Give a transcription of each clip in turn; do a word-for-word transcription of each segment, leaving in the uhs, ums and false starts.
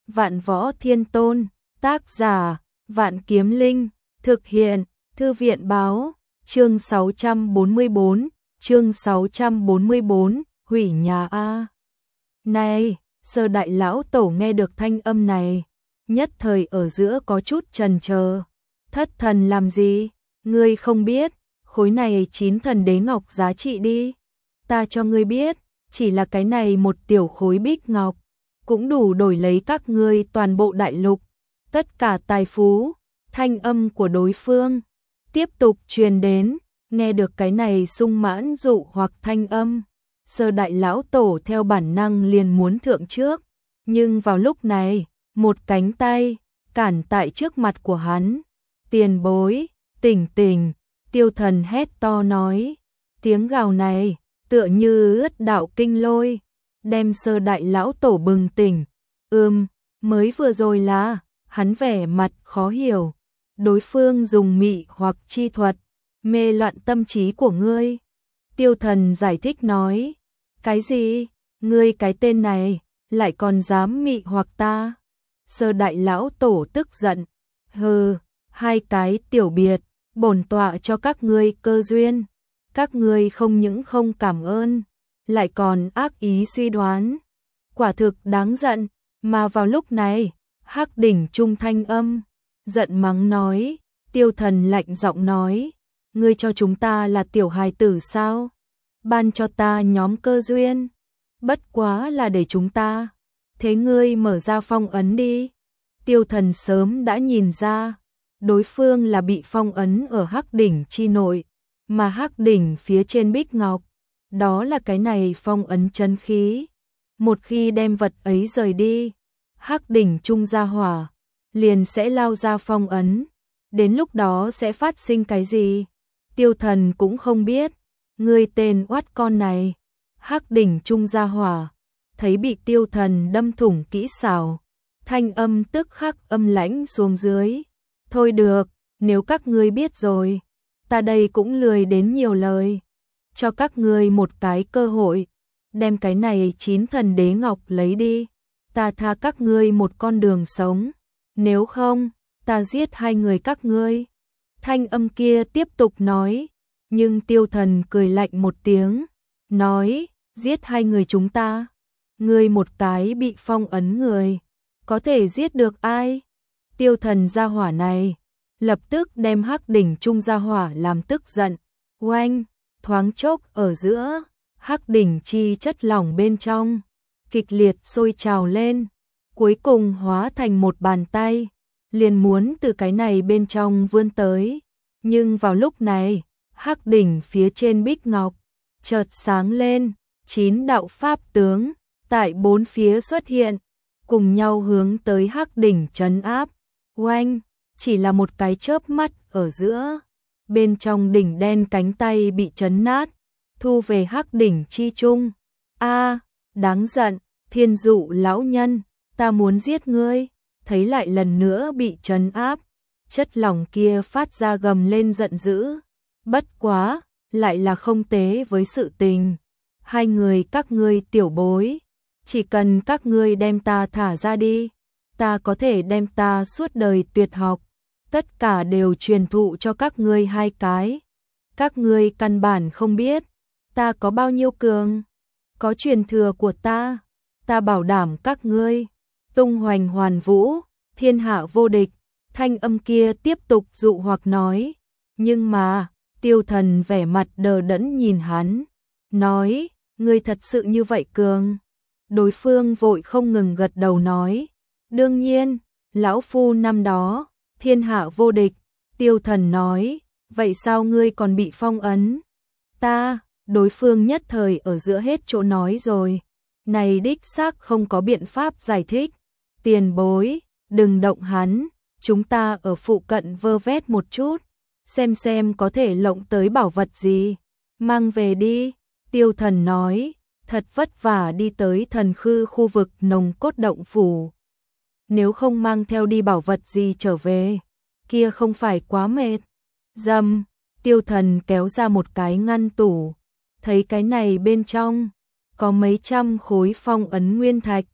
Vạn Võ Thiên Tôn, tác giả, Vạn Kiếm Linh, thực hiện, Thư viện báo, chương sáu trăm bốn mươi bốn, chương sáu trăm bốn mươi bốn, hủy nhà A. Này, Sơ Đại Lão Tổ nghe được thanh âm này, nhất thời ở giữa có chút chần chờ. Thất thần làm gì? Ngươi không biết, khối này chín thần đế ngọc giá trị đi. Ta cho ngươi biết, chỉ là cái này một tiểu khối bích ngọc, cũng đủ đổi lấy các ngươi toàn bộ đại lục, tất cả tài phú. Thanh âm của đối phương tiếp tục truyền đến, nghe được cái này sung mãn dụ hoặc thanh âm. Sơ Đại Lão Tổ theo bản năng liền muốn thượng trước, nhưng vào lúc này, một cánh tay cản tại trước mặt của hắn. Tiền bối, tỉnh tỉnh, Tiêu Thần hét to nói. Tiếng gào này tựa như ướt đạo kinh lôi, đem Sơ Đại Lão Tổ bừng tỉnh. Ừm, mới vừa rồi là, hắn vẻ mặt khó hiểu. Đối phương dùng mị hoặc chi thuật, mê loạn tâm trí của ngươi. Tiêu Thần giải thích nói. Cái gì? Ngươi cái tên này, lại còn dám mị hoặc ta? Sơ Đại Lão Tổ tức giận. Hừ, hai cái tiểu biệt, bổn tọa cho các ngươi cơ duyên. Các ngươi không những không cảm ơn, lại còn ác ý suy đoán. Quả thực đáng giận, mà vào lúc này, Hắc Đỉnh trung thanh âm, giận mắng nói. Tiêu Thần lạnh giọng nói. Ngươi cho chúng ta là tiểu hài tử sao? Ban cho ta nhóm cơ duyên, bất quá là để chúng ta. Thế ngươi mở ra phong ấn đi. Tiêu Thần sớm đã nhìn ra, đối phương là bị phong ấn ở Hắc Đỉnh chi nội, mà Hắc Đỉnh phía trên bích ngọc, đó là cái này phong ấn chân khí. Một khi đem vật ấy rời đi, Hắc Đỉnh trung ra hỏa, liền sẽ lao ra phong ấn. Đến lúc đó sẽ phát sinh cái gì? Tiêu Thần cũng không biết. Ngươi tên oát con này, Hắc Đỉnh trung ra hỏa, thấy bị Tiêu Thần đâm thủng kỹ xảo, thanh âm tức khắc âm lãnh xuống dưới. Thôi được, nếu các ngươi biết rồi, ta đây cũng lười đến nhiều lời. Cho các ngươi một cái cơ hội, đem cái này chín thần đế ngọc lấy đi, ta tha các ngươi một con đường sống. Nếu không, ta giết hai người các ngươi. Thanh âm kia tiếp tục nói. Nhưng Tiêu Thần cười lạnh một tiếng, nói, giết hai người chúng ta. Ngươi một cái bị phong ấn người, có thể giết được ai? Tiêu Thần gia hỏa này, lập tức đem Hắc Đỉnh trung gia hỏa làm tức giận. Oanh, thoáng chốc ở giữa, Hắc Đỉnh chi chất lỏng bên trong, kịch liệt sôi trào lên, cuối cùng hóa thành một bàn tay, liền muốn từ cái này bên trong vươn tới. Nhưng vào lúc này, Hắc Đỉnh phía trên bích ngọc chợt sáng lên, chín đạo pháp tướng tại bốn phía xuất hiện, cùng nhau hướng tới Hắc Đỉnh trấn áp. Oanh, chỉ là một cái chớp mắt ở giữa, bên trong đỉnh đen cánh tay bị trấn nát, thu về Hắc Đỉnh chi trung. A, đáng giận, Thiên Dụ lão nhân, ta muốn giết ngươi. Thấy lại lần nữa bị trấn áp, chất lỏng kia phát ra gầm lên giận dữ. Bất quá, lại là không tế với sự tình. Hai người các ngươi tiểu bối, chỉ cần các ngươi đem ta thả ra đi, ta có thể đem ta suốt đời tuyệt học, tất cả đều truyền thụ cho các ngươi hai cái. Các ngươi căn bản không biết, ta có bao nhiêu cường, có truyền thừa của ta, ta bảo đảm các ngươi tung hoành hoàn vũ, thiên hạ vô địch. Thanh âm kia tiếp tục dụ hoặc nói. Nhưng mà Tiêu Thần vẻ mặt đờ đẫn nhìn hắn, nói, ngươi thật sự như vậy cường? Đối phương vội không ngừng gật đầu nói, đương nhiên, lão phu năm đó, thiên hạ vô địch. Tiêu Thần nói, vậy sao ngươi còn bị phong ấn? Ta, đối phương nhất thời ở giữa hết chỗ nói rồi, này đích xác không có biện pháp giải thích. Tiền bối, đừng động hắn, chúng ta ở phụ cận vơ vét một chút, xem xem có thể lộng tới bảo vật gì, mang về đi. Tiêu Thần nói, thật vất vả đi tới thần khư khu vực nồng cốt động phủ. Nếu không mang theo đi bảo vật gì trở về, kia không phải quá mệt. Dầm, Tiêu Thần kéo ra một cái ngăn tủ, thấy cái này bên trong có mấy trăm khối phong ấn nguyên thạch,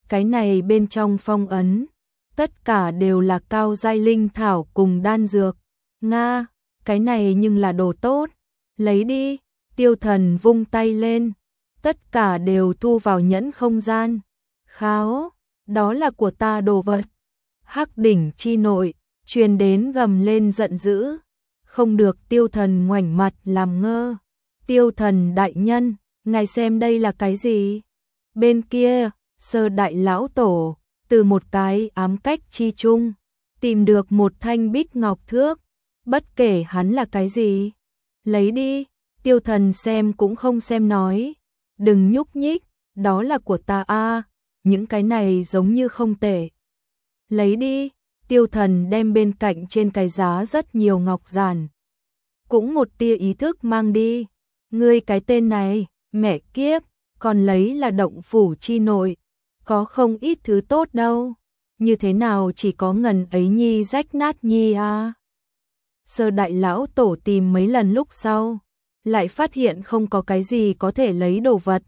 cái này bên trong phong ấn, tất cả đều là cao giai linh thảo cùng đan dược. Nga, cái này nhưng là đồ tốt, lấy đi. Tiêu Thần vung tay lên, tất cả đều thu vào nhẫn không gian. Kháo, đó là của ta đồ vật. Hắc đỉnh chi nội, truyền đến gầm lên giận dữ. Không được, Tiêu Thần ngoảnh mặt làm ngơ. Tiêu Thần đại nhân, ngài xem đây là cái gì? Bên kia, Sơ đại lão tổ, từ một cái ám cách chi chung, tìm được một thanh bích ngọc thước, bất kể hắn là cái gì. Lấy đi. Tiêu Thần xem cũng không xem nói. Đừng nhúc nhích, đó là của ta a, những cái này giống như không tệ. Lấy đi. Tiêu Thần đem bên cạnh trên cái giá rất nhiều ngọc giản. Cũng một tia ý thức mang đi. Ngươi cái tên này, mẹ kiếp, còn lấy là động phủ chi nội. Có không ít thứ tốt đâu. Như thế nào chỉ có ngần ấy nhi rách nát nhi a. Sơ đại lão tổ tìm mấy lần lúc sau, lại phát hiện không có cái gì có thể lấy đồ vật.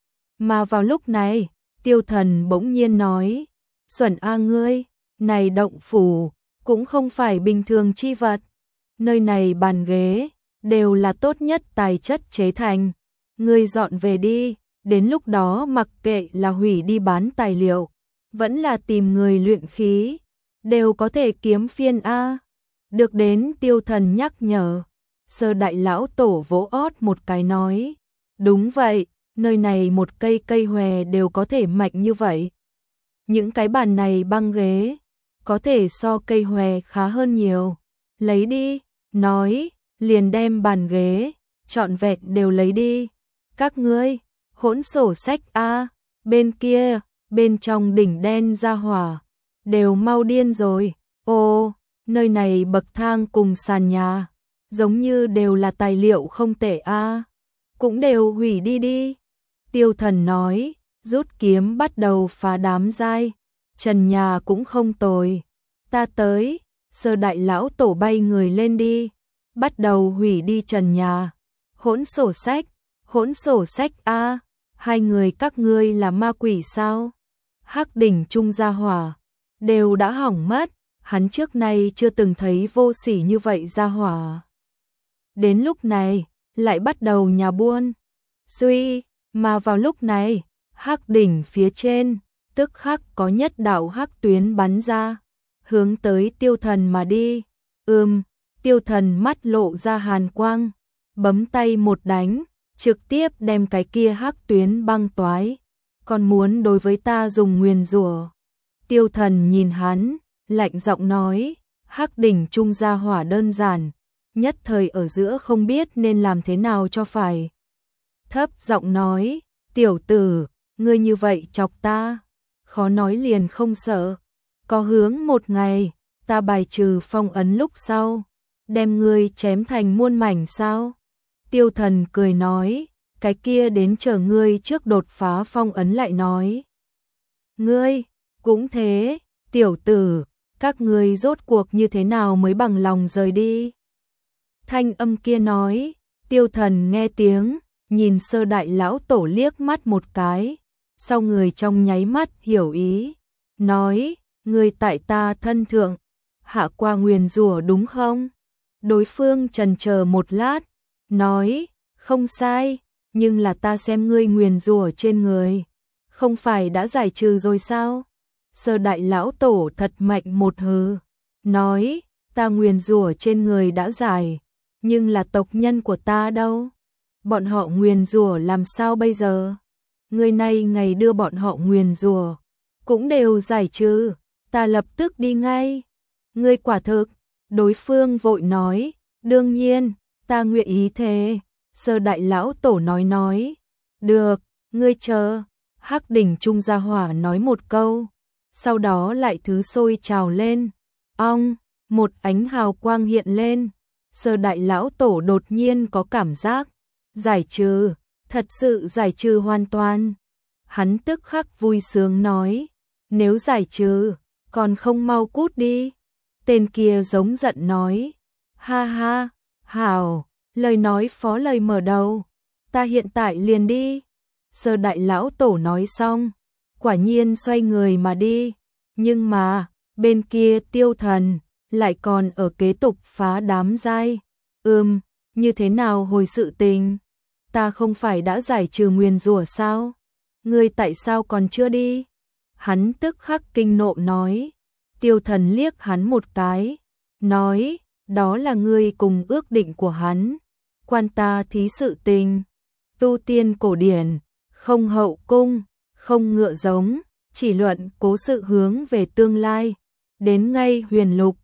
Mà vào lúc này, Tiêu Thần bỗng nhiên nói, Xuẩn a ngươi, này động phủ, cũng không phải bình thường chi vật. Nơi này bàn ghế, đều là tốt nhất tài chất chế thành. Ngươi dọn về đi, đến lúc đó mặc kệ là hủy đi bán tài liệu, vẫn là tìm người luyện khí, đều có thể kiếm phiên a. Được đến Tiêu Thần nhắc nhở. Sơ đại lão tổ vỗ ót một cái nói, đúng vậy, nơi này một cây cây hòe đều có thể mạnh như vậy. Những cái bàn này băng ghế, có thể so cây hòe khá hơn nhiều. Lấy đi, nói, liền đem bàn ghế, trọn vẹn đều lấy đi. Các ngươi, hỗn sổ sách a, bên kia, bên trong đỉnh đen ra hỏa, đều mau điên rồi. Ô, nơi này bậc thang cùng sàn nhà, giống như đều là tài liệu không tệ a, cũng đều hủy đi đi. Tiêu Thần nói, rút kiếm bắt đầu phá đám giai. Trần nhà cũng không tồi. Ta tới. Sơ đại lão tổ bay người lên đi, bắt đầu hủy đi trần nhà. Hỗn sổ sách, hỗn sổ sách a, hai người các ngươi là ma quỷ sao? Hắc đỉnh trung gia hỏa, đều đã hỏng mất, hắn trước nay chưa từng thấy vô sỉ như vậy gia hỏa. Đến lúc này, lại bắt đầu nhà buôn. Suy, mà vào lúc này, hắc đỉnh phía trên, tức khắc có nhất đạo hắc tuyến bắn ra, hướng tới Tiêu Thần mà đi. Ừm, Tiêu Thần mắt lộ ra hàn quang, bấm tay một đánh, trực tiếp đem cái kia hắc tuyến băng toái. Còn muốn đối với ta dùng nguyền rủa. Tiêu Thần nhìn hắn, lạnh giọng nói, hắc đỉnh trung gia hỏa đơn giản, nhất thời ở giữa không biết nên làm thế nào cho phải. Thấp giọng nói, tiểu tử, ngươi như vậy chọc ta, khó nói liền không sợ. Có hướng một ngày, ta bài trừ phong ấn lúc sau, đem ngươi chém thành muôn mảnh sao? Tiêu Thần cười nói, cái kia đến chờ ngươi trước đột phá phong ấn lại nói. Ngươi, cũng thế, tiểu tử, các ngươi rốt cuộc như thế nào mới bằng lòng rời đi? Thanh âm kia nói. Tiêu Thần nghe tiếng, nhìn sơ đại lão tổ liếc mắt một cái, sau người trong nháy mắt hiểu ý, nói, ngươi tại ta thân thượng, hạ qua nguyền rủa đúng không? Đối phương chần chờ một lát, nói, không sai, nhưng là ta xem ngươi nguyền rủa trên người, không phải đã giải trừ rồi sao? Sơ đại lão tổ thật mạnh một hừ, nói, ta nguyền rủa trên người đã giải, nhưng là tộc nhân của ta đâu? Bọn họ nguyền rủa làm sao bây giờ? Người này ngày đưa bọn họ nguyền rủa cũng đều giải trừ, ta lập tức đi ngay. Ngươi quả thực, đối phương vội nói, đương nhiên, ta nguyện ý thế. Sơ đại lão tổ nói nói, được, ngươi chờ. Hắc đỉnh trung gia hỏa nói một câu, sau đó lại thứ sôi trào lên, ong, một ánh hào quang hiện lên. Sơ đại lão tổ đột nhiên có cảm giác giải trừ, thật sự giải trừ hoàn toàn. Hắn tức khắc vui sướng nói, nếu giải trừ, còn không mau cút đi. Tên kia giống giận nói, ha ha, hảo, lời nói phó lời mở đầu, ta hiện tại liền đi. Sơ đại lão tổ nói xong, quả nhiên xoay người mà đi. Nhưng mà, bên kia Tiêu Thần lại còn ở kế tục phá đám giai. Ừm, như thế nào hồi sự tình? Ta không phải đã giải trừ nguyền rủa sao? Ngươi tại sao còn chưa đi? Hắn tức khắc kinh nộ nói. Tiêu Thần liếc hắn một cái, nói, đó là ngươi cùng ước định của hắn. Quan ta thí sự tình. Tu tiên cổ điển, không hậu cung, không ngựa giống, chỉ luận cố sự hướng về tương lai. Đến ngay huyền lục,